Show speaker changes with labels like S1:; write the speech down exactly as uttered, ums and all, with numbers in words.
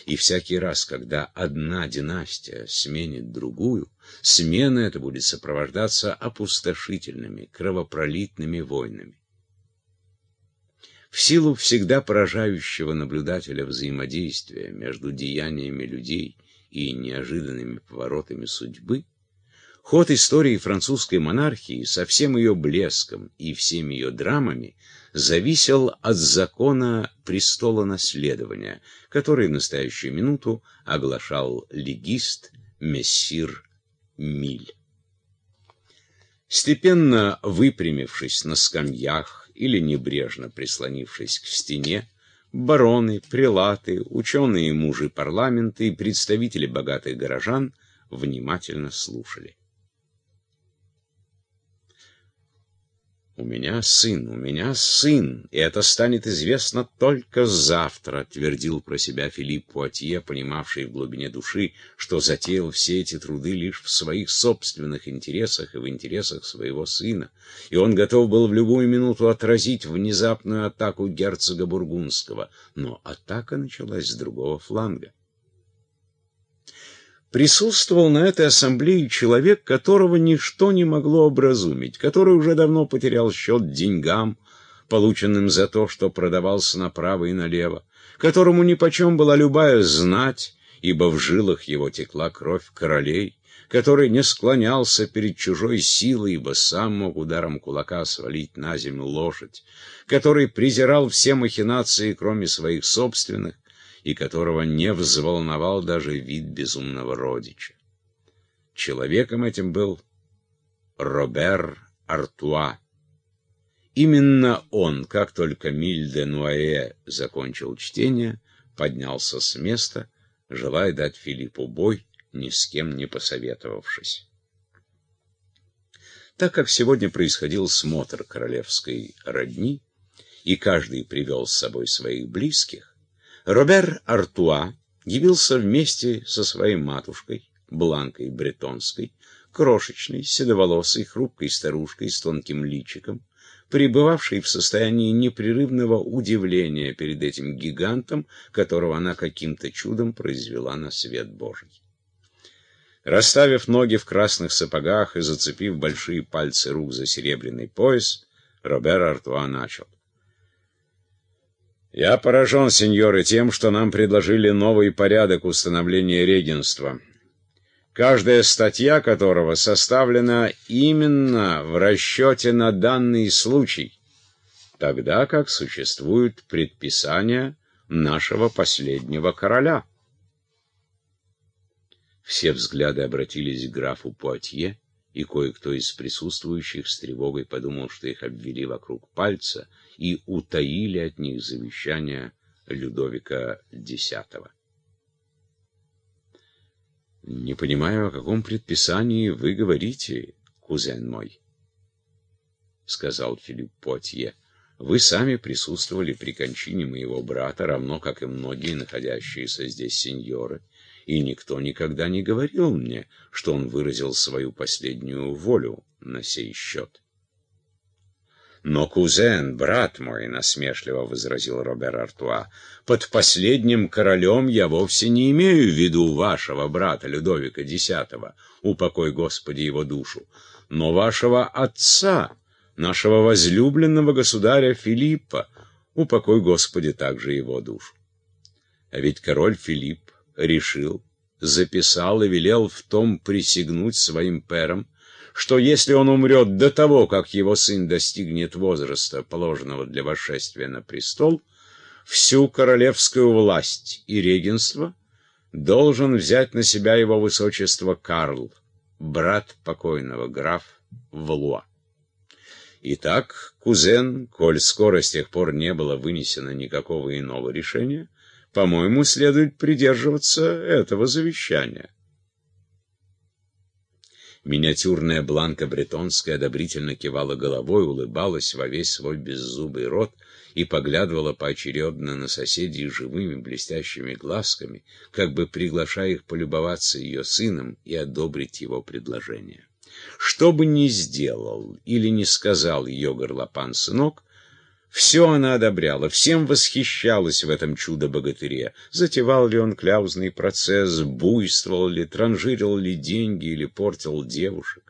S1: И всякий раз, когда одна династия сменит другую, смена эта будет сопровождаться опустошительными, кровопролитными войнами. В силу всегда поражающего наблюдателя взаимодействия между деяниями людей и неожиданными поворотами судьбы, ход истории французской монархии со всем ее блеском и всеми ее драмами зависел от закона престола наследования, который в настоящую минуту оглашал легист мессир Миль. Степенно выпрямившись на скамьях или небрежно прислонившись к стене, бароны, прелаты, ученые мужи парламента и представители богатых горожан внимательно слушали. «У меня сын, у меня сын, и это станет известно только завтра», — твердил про себя Филипп Пуатье, понимавший в глубине души, что затеял все эти труды лишь в своих собственных интересах и в интересах своего сына, и он готов был в любую минуту отразить внезапную атаку герцога Бургундского, но атака началась с другого фланга. Присутствовал на этой ассамблее человек, которого ничто не могло образумить, который уже давно потерял счет деньгам, полученным за то, что продавался направо и налево, которому нипочем была любая знать, ибо в жилах его текла кровь королей, который не склонялся перед чужой силой, ибо сам мог ударом кулака свалить на землю лошадь, который презирал все махинации, кроме своих собственных, и которого не взволновал даже вид безумного родича. Человеком этим был Робер Артуа. Именно он, как только Миль де Нуае закончил чтение, поднялся с места, желая дать Филиппу бой, ни с кем не посоветовавшись. Так как сегодня происходил смотр королевской родни, и каждый привел с собой своих близких, Робер Артуа явился вместе со своей матушкой, Бланкой Бретонской, крошечной, седоволосой, хрупкой старушкой с тонким личиком, пребывавшей в состоянии непрерывного удивления перед этим гигантом, которого она каким-то чудом произвела на свет Божий. Расставив ноги в красных сапогах и зацепив большие пальцы рук за серебряный пояс, Робер Артуа начал. «Я поражен, сеньоры, тем, что нам предложили новый порядок установления регенства, каждая статья которого составлена именно в расчете на данный случай, тогда как существуют предписания нашего последнего короля». Все взгляды обратились к графу Пуатье, и кое-кто из присутствующих с тревогой подумал, что их обвели вокруг пальца и утаили от них завещание Людовика Десятого. «Не понимаю, о каком предписании вы говорите, кузен мой», — сказал Филипп Пуатье. «Вы сами присутствовали при кончине моего брата, равно как и многие находящиеся здесь сеньоры, и никто никогда не говорил мне, что он выразил свою последнюю волю на сей счет». «Но, кузен, брат мой, — насмешливо возразил Робер Артуа, — под последним королем я вовсе не имею в виду вашего брата Людовика Десятого, упокой Господи его душу, но вашего отца, нашего возлюбленного государя Филиппа, упокой Господи также его душу. А ведь король Филипп решил, записал и велел в том присягнуть своим перам, что если он умрет до того, как его сын достигнет возраста, положенного для восшествия на престол, всю королевскую власть и регенство должен взять на себя его высочество Карл, брат покойного граф Валуа. Итак, кузен, коль скоро с тех пор не было вынесено никакого иного решения, по-моему, следует придерживаться этого завещания. Миниатюрная Бланка Бретонская одобрительно кивала головой, улыбалась во весь свой беззубый рот и поглядывала поочередно на соседей живыми блестящими глазками, как бы приглашая их полюбоваться ее сыном и одобрить его предложение. Что бы ни сделал или не сказал ее горлопан-сынок, Все она одобряла, всем восхищалась в этом чудо-богатыре. Затевал ли он кляузный процесс, буйствовал ли, транжирил ли деньги или портил девушек.